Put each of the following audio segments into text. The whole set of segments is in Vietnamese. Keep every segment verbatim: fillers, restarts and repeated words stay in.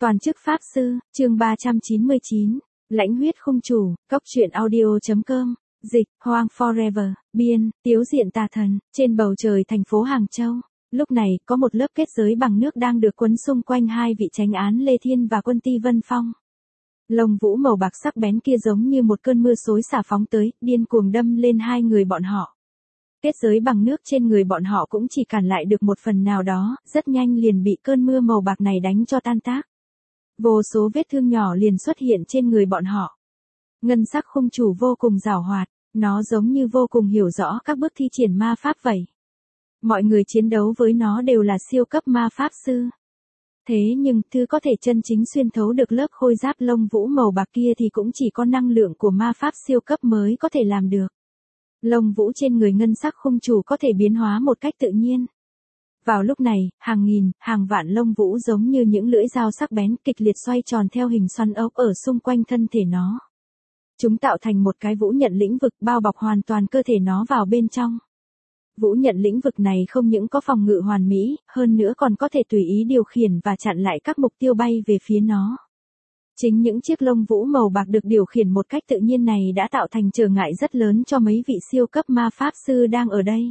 Toàn chức Pháp Sư, chương ba trăm chín mươi chín, Lãnh huyết khung chủ, cốc truyện audio.com, dịch, Hoang Forever, biên, Tiếu Diện Tà Thần, trên bầu trời thành phố Hàng Châu. Lúc này, có một lớp kết giới bằng nước đang được quấn xung quanh hai vị chánh án Lê Thiên và Quân Ti Vân Phong. Lông vũ màu bạc sắc bén kia giống như một cơn mưa xối xả phóng tới, điên cuồng đâm lên hai người bọn họ. Kết giới bằng nước trên người bọn họ cũng chỉ cản lại được một phần nào đó, rất nhanh liền bị cơn mưa màu bạc này đánh cho tan tác. Vô số vết thương nhỏ liền xuất hiện trên người bọn họ. Ngân sắc khung chủ vô cùng giàu hoạt, nó giống như vô cùng hiểu rõ các bước thi triển ma pháp vậy. Mọi người chiến đấu với nó đều là siêu cấp ma pháp sư. Thế nhưng, thứ có thể chân chính xuyên thấu được lớp khôi giáp lông vũ màu bạc kia thì cũng chỉ có năng lượng của ma pháp siêu cấp mới có thể làm được. Lông vũ trên người ngân sắc khung chủ có thể biến hóa một cách tự nhiên. Vào lúc này, hàng nghìn, hàng vạn lông vũ giống như những lưỡi dao sắc bén kịch liệt xoay tròn theo hình xoắn ốc ở xung quanh thân thể nó. Chúng tạo thành một cái vũ nhận lĩnh vực bao bọc hoàn toàn cơ thể nó vào bên trong. Vũ nhận lĩnh vực này không những có phòng ngự hoàn mỹ, hơn nữa còn có thể tùy ý điều khiển và chặn lại các mục tiêu bay về phía nó. Chính những chiếc lông vũ màu bạc được điều khiển một cách tự nhiên này đã tạo thành trở ngại rất lớn cho mấy vị siêu cấp ma pháp sư đang ở đây.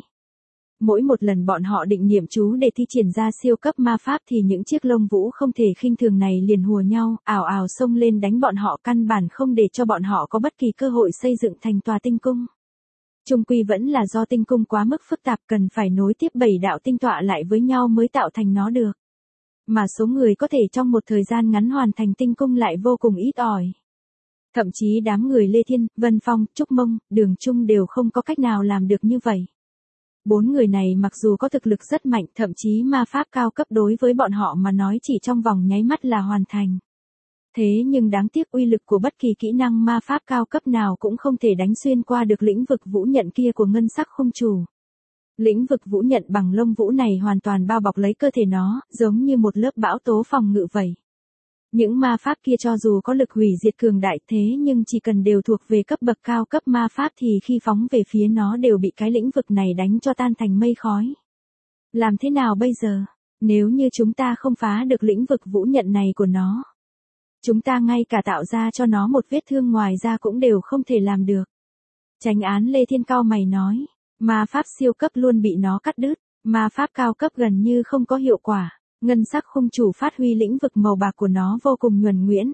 Mỗi một lần bọn họ định niệm chú để thi triển ra siêu cấp ma pháp thì những chiếc lông vũ không thể khinh thường này liền hùa nhau, ào ào xông lên đánh bọn họ, căn bản không để cho bọn họ có bất kỳ cơ hội xây dựng thành tòa tinh cung. Chung quy vẫn là do tinh cung quá mức phức tạp, cần phải nối tiếp bảy đạo tinh tọa lại với nhau mới tạo thành nó được. Mà số người có thể trong một thời gian ngắn hoàn thành tinh cung lại vô cùng ít ỏi. Thậm chí đám người Lê Thiên, Vân Phong, Trúc Mông, Đường Trung đều không có cách nào làm được như vậy. Bốn người này mặc dù có thực lực rất mạnh, thậm chí ma pháp cao cấp đối với bọn họ mà nói chỉ trong vòng nháy mắt là hoàn thành. Thế nhưng đáng tiếc uy lực của bất kỳ kỹ năng ma pháp cao cấp nào cũng không thể đánh xuyên qua được lĩnh vực vũ nhận kia của ngân sắc khung chủ. Lĩnh vực vũ nhận bằng lông vũ này hoàn toàn bao bọc lấy cơ thể nó, giống như một lớp bão tố phòng ngự vậy. Những ma pháp kia cho dù có lực hủy diệt cường đại thế nhưng chỉ cần đều thuộc về cấp bậc cao cấp ma pháp thì khi phóng về phía nó đều bị cái lĩnh vực này đánh cho tan thành mây khói. Làm thế nào bây giờ? Nếu như chúng ta không phá được lĩnh vực vũ nhận này của nó, chúng ta ngay cả tạo ra cho nó một vết thương ngoài ra cũng đều không thể làm được. Chánh án Lê Thiên cao mày nói, ma pháp siêu cấp luôn bị nó cắt đứt, ma pháp cao cấp gần như không có hiệu quả. Ngân sắc khung chủ phát huy lĩnh vực màu bạc của nó vô cùng nhuần nhuyễn.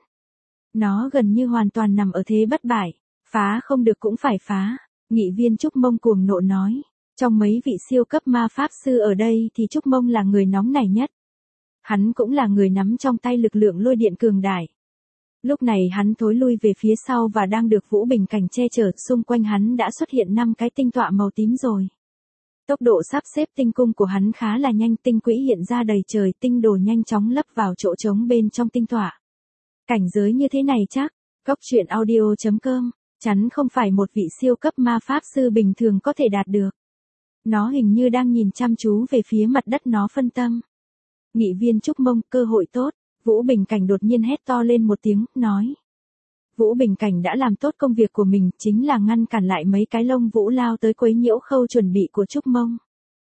Nó gần như hoàn toàn nằm ở thế bất bại, phá không được cũng phải phá. Nghị viên Trúc Mông cuồng nộ nói, trong mấy vị siêu cấp ma pháp sư ở đây thì Trúc Mông là người nóng nảy nhất. Hắn cũng là người nắm trong tay lực lượng lôi điện cường đại. Lúc này hắn thối lui về phía sau và đang được Vũ Bình Cảnh che chở, xung quanh hắn đã xuất hiện năm cái tinh tọa màu tím rồi. Tốc độ sắp xếp tinh cung của hắn khá là nhanh, tinh quỹ hiện ra đầy trời, tinh đồ nhanh chóng lấp vào chỗ trống bên trong tinh tọa. Cảnh giới như thế này chắc, cốc truyện audio.com, chắn không phải một vị siêu cấp ma pháp sư bình thường có thể đạt được. Nó hình như đang nhìn chăm chú về phía mặt đất, nó phân tâm. Nghị viên Trúc Mông, cơ hội tốt, Vũ Bình Cảnh đột nhiên hét to lên một tiếng, nói. Vũ Bình Cảnh đã làm tốt công việc của mình, chính là ngăn cản lại mấy cái lông vũ lao tới quấy nhiễu khâu chuẩn bị của Trúc Mông.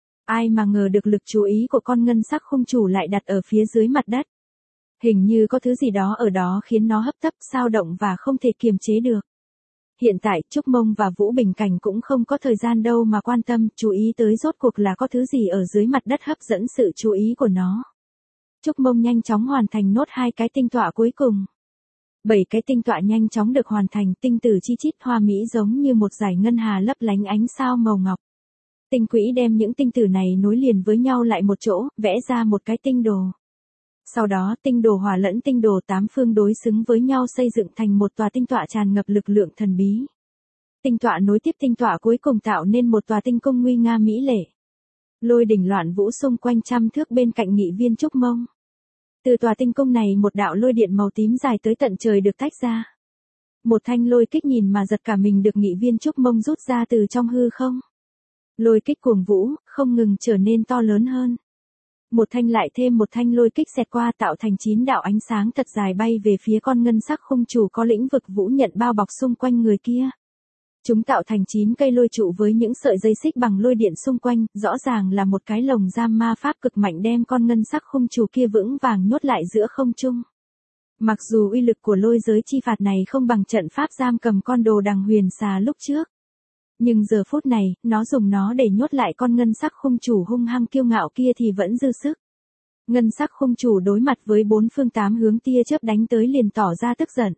Ai mà ngờ được lực chú ý của con ngân sắc khung chủ lại đặt ở phía dưới mặt đất. Hình như có thứ gì đó ở đó khiến nó hấp tấp, xao động và không thể kiềm chế được. Hiện tại Trúc Mông và Vũ Bình Cảnh cũng không có thời gian đâu mà quan tâm, chú ý tới rốt cuộc là có thứ gì ở dưới mặt đất hấp dẫn sự chú ý của nó. Trúc Mông nhanh chóng hoàn thành nốt hai cái tinh tọa cuối cùng. Bảy cái tinh tọa nhanh chóng được hoàn thành, tinh tử chi chít hoa mỹ giống như một dải ngân hà lấp lánh ánh sao màu ngọc. Tinh quỹ đem những tinh tử này nối liền với nhau lại một chỗ, vẽ ra một cái tinh đồ. Sau đó tinh đồ hòa lẫn tinh đồ tám phương đối xứng với nhau xây dựng thành một tòa tinh tọa tràn ngập lực lượng thần bí. Tinh tọa nối tiếp tinh tọa cuối cùng tạo nên một tòa tinh cung nguy nga mỹ lệ. Lôi đỉnh loạn vũ xung quanh trăm thước bên cạnh nghị viên Trúc Mông. Từ tòa tinh cung này một đạo lôi điện màu tím dài tới tận trời được tách ra. Một thanh lôi kích nhìn mà giật cả mình được nghị viên Trúc Mông rút ra từ trong hư không. Lôi kích cuồng vũ, không ngừng trở nên to lớn hơn. Một thanh lại thêm một thanh lôi kích xẹt qua tạo thành chín đạo ánh sáng thật dài bay về phía con ngân sắc khung chủ có lĩnh vực vũ nhận bao bọc xung quanh người kia. Chúng tạo thành chín cây lôi trụ với những sợi dây xích bằng lôi điện xung quanh, rõ ràng là một cái lồng giam ma pháp cực mạnh đem con ngân sắc khung chủ kia vững vàng nhốt lại giữa không trung. Mặc dù uy lực của lôi giới chi phạt này không bằng trận pháp giam cầm con đồ đằng huyền xà lúc trước. Nhưng giờ phút này, nó dùng nó để nhốt lại con ngân sắc khung chủ hung hăng kiêu ngạo kia thì vẫn dư sức. Ngân sắc khung chủ đối mặt với bốn phương tám hướng tia chớp đánh tới liền tỏ ra tức giận.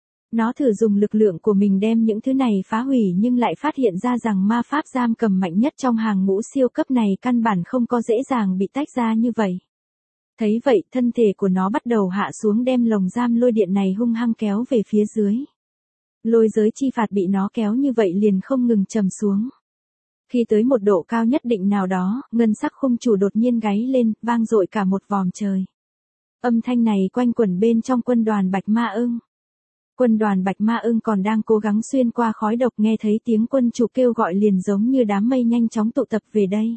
Nó thử dùng lực lượng của mình đem những thứ này phá hủy nhưng lại phát hiện ra rằng ma pháp giam cầm mạnh nhất trong hàng ngũ siêu cấp này căn bản không có dễ dàng bị tách ra như vậy. Thấy vậy, thân thể của nó bắt đầu hạ xuống đem lồng giam lôi điện này hung hăng kéo về phía dưới. Lôi giới chi phạt bị nó kéo như vậy liền không ngừng trầm xuống. Khi tới một độ cao nhất định nào đó, ngân sắc khung chủ đột nhiên gáy lên, vang dội cả một vòm trời. Âm thanh này quanh quẩn bên trong quân đoàn Bạch Ma Ưng. Quân đoàn Bạch Ma Ưng còn đang cố gắng xuyên qua khói độc, nghe thấy tiếng quân chủ kêu gọi liền giống như đám mây nhanh chóng tụ tập về đây.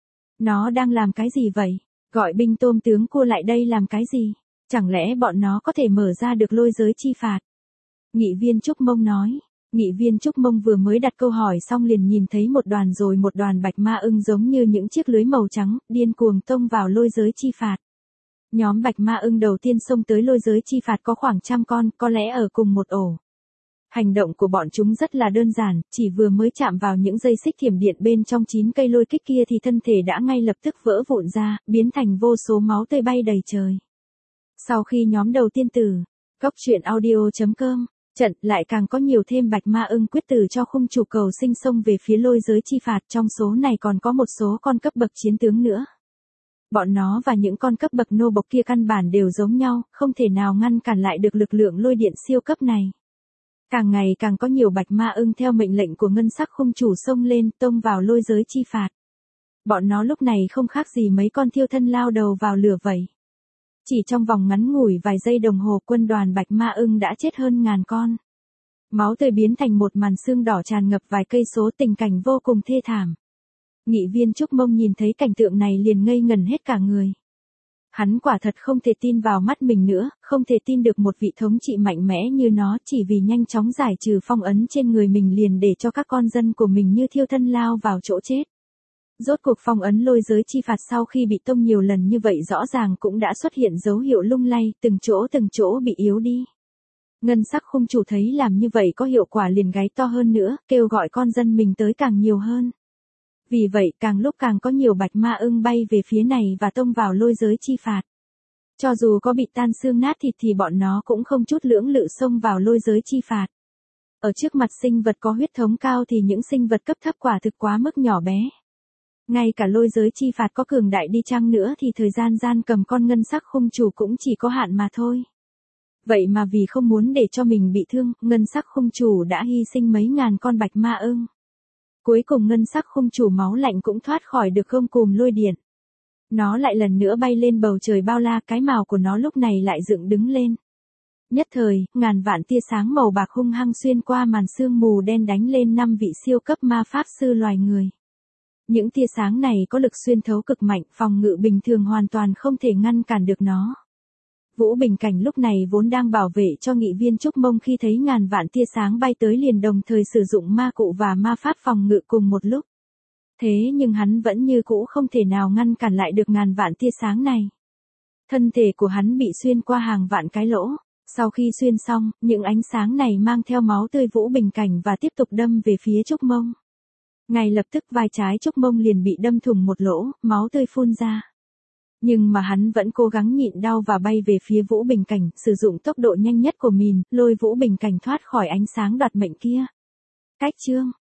Nó đang làm cái gì vậy? Gọi binh tôm tướng cua lại đây làm cái gì? Chẳng lẽ bọn nó có thể mở ra được lôi giới chi phạt? Nghị viên Trúc Mông nói. Nghị viên Trúc Mông vừa mới đặt câu hỏi xong liền nhìn thấy một đoàn rồi một đoàn Bạch Ma Ưng giống như những chiếc lưới màu trắng, điên cuồng tông vào lôi giới chi phạt. Nhóm Bạch Ma Ưng đầu tiên xông tới lôi giới chi phạt có khoảng trăm con, có lẽ ở cùng một ổ. Hành động của bọn chúng rất là đơn giản, chỉ vừa mới chạm vào những dây xích thiểm điện bên trong chín cây lôi kích kia thì thân thể đã ngay lập tức vỡ vụn ra, biến thành vô số máu tươi bay đầy trời. Sau khi nhóm đầu tiên tử, Cốc truyện audio chấm com, trận lại càng có nhiều thêm Bạch Ma Ưng quyết tử cho khung chủ cầu sinh xông về phía lôi giới chi phạt, trong số này còn có một số con cấp bậc chiến tướng nữa. Bọn nó và những con cấp bậc nô bộc kia căn bản đều giống nhau, không thể nào ngăn cản lại được lực lượng lôi điện siêu cấp này. Càng ngày càng có nhiều Bạch Ma Ưng theo mệnh lệnh của ngân sắc khung chủ xông lên, tông vào lôi giới chi phạt. Bọn nó lúc này không khác gì mấy con thiêu thân lao đầu vào lửa vậy. Chỉ trong vòng ngắn ngủi vài giây đồng hồ, quân đoàn Bạch Ma Ưng đã chết hơn ngàn con. Máu tươi biến thành một màn xương đỏ tràn ngập vài cây số, tình cảnh vô cùng thê thảm. Nghị viên Trúc Mông nhìn thấy cảnh tượng này liền ngây ngẩn hết cả người. Hắn quả thật không thể tin vào mắt mình nữa, không thể tin được một vị thống trị mạnh mẽ như nó chỉ vì nhanh chóng giải trừ phong ấn trên người mình liền để cho các con dân của mình như thiêu thân lao vào chỗ chết. Rốt cuộc phong ấn lôi giới chi phạt sau khi bị tông nhiều lần như vậy rõ ràng cũng đã xuất hiện dấu hiệu lung lay, từng chỗ từng chỗ bị yếu đi. Ngân sắc khung chủ thấy làm như vậy có hiệu quả liền gáy to hơn nữa, kêu gọi con dân mình tới càng nhiều hơn. Vì vậy càng lúc càng có nhiều Bạch Ma Ưng bay về phía này và tông vào lôi giới chi phạt. Cho dù có bị tan xương nát thịt thì bọn nó cũng không chút lưỡng lự xông vào lôi giới chi phạt. Ở trước mặt sinh vật có huyết thống cao thì những sinh vật cấp thấp quả thực quá mức nhỏ bé. Ngay cả lôi giới chi phạt có cường đại đi chăng nữa thì thời gian gian cầm con ngân sắc khung chủ cũng chỉ có hạn mà thôi. Vậy mà vì không muốn để cho mình bị thương, ngân sắc khung chủ đã hy sinh mấy ngàn con Bạch Ma Ưng. Cuối cùng ngân sắc khung chủ máu lạnh cũng thoát khỏi được gông cùm lôi điện. Nó lại lần nữa bay lên bầu trời bao la, cái mào của nó lúc này lại dựng đứng lên. Nhất thời, ngàn vạn tia sáng màu bạc hung hăng xuyên qua màn sương mù đen đánh lên năm vị siêu cấp ma pháp sư loài người. Những tia sáng này có lực xuyên thấu cực mạnh, phòng ngự bình thường hoàn toàn không thể ngăn cản được nó. Vũ Bình Cảnh lúc này vốn đang bảo vệ cho nghị viên Trúc Mông khi thấy ngàn vạn tia sáng bay tới liền đồng thời sử dụng ma cụ và ma pháp phòng ngự cùng một lúc. Thế nhưng hắn vẫn như cũ không thể nào ngăn cản lại được ngàn vạn tia sáng này. Thân thể của hắn bị xuyên qua hàng vạn cái lỗ. Sau khi xuyên xong, những ánh sáng này mang theo máu tươi Vũ Bình Cảnh và tiếp tục đâm về phía Trúc Mông. Ngay lập tức vai trái Trúc Mông liền bị đâm thủng một lỗ, máu tươi phun ra. Nhưng mà hắn vẫn cố gắng nhịn đau và bay về phía Vũ Bình Cảnh, sử dụng tốc độ nhanh nhất của mình, lôi Vũ Bình Cảnh thoát khỏi ánh sáng đoạt mệnh kia. Cách chương